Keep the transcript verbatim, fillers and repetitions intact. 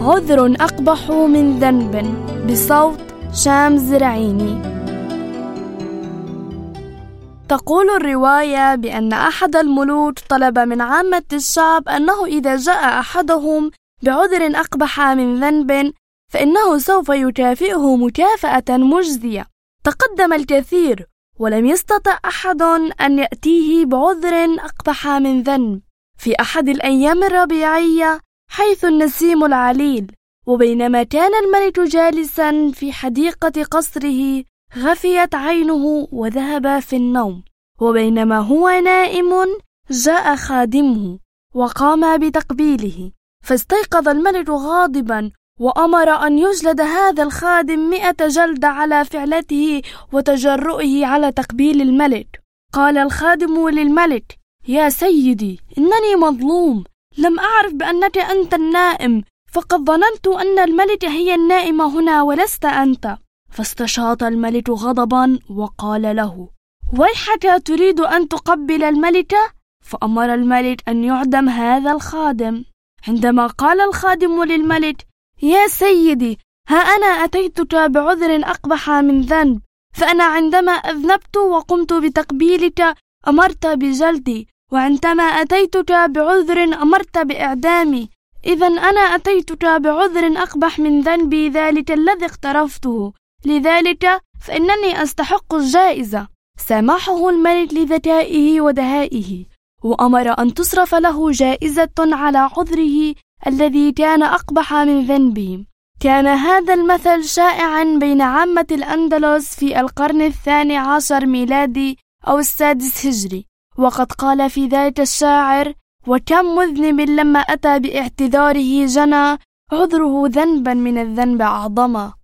عذر أقبح من ذنب، بصوت شام زرعيني. تقول الرواية بأن أحد الملوك طلب من عامة الشعب أنه إذا جاء أحدهم بعذر أقبح من ذنب فإنه سوف يكافئه مكافأة مجزية. تقدم الكثير ولم يستطع أحد أن يأتيه بعذر أقبح من ذنب. في أحد الأيام الربيعية حيث النسيم العليل، وبينما كان الملك جالسا في حديقة قصره، غفيت عينه وذهب في النوم، وبينما هو نائم جاء خادمه وقام بتقبيله، فاستيقظ الملك غاضبا وأمر أن يجلد هذا الخادم مئة جلدة على فعلته وتجرؤه على تقبيل الملك. قال الخادم للملك: يا سيدي، إنني مظلوم، لم أعرف بأنك أنت النائم، فقد ظننت أن الملكة هي النائمة هنا ولست أنت. فاستشاط الملك غضبا وقال له: ويحك، تريد أن تقبل الملكة؟ فأمر الملك أن يعدم هذا الخادم. عندما قال الخادم للملك: يا سيدي، ها أنا أتيتك بعذر أقبح من ذنب، فأنا عندما أذنبت وقمت بتقبيلك أمرت بجلدي، وعندما أتيتك بعذر أمرت بإعدامي، إذن أنا أتيتك بعذر أقبح من ذنبي ذلك الذي اقترفته، لذلك فإنني أستحق الجائزة. سامحه الملك لذكائه ودهائه، وأمر أن تصرف له جائزة على عذره الذي كان أقبح من ذنبه. كان هذا المثل شائعا بين عامة الأندلس في القرن الثاني عشر ميلادي أو السادس هجري، وقد قال في ذلك الشاعر: وكم مذنب لما أتى باعتذاره جنى، عذره ذنبا من الذنب أعظما.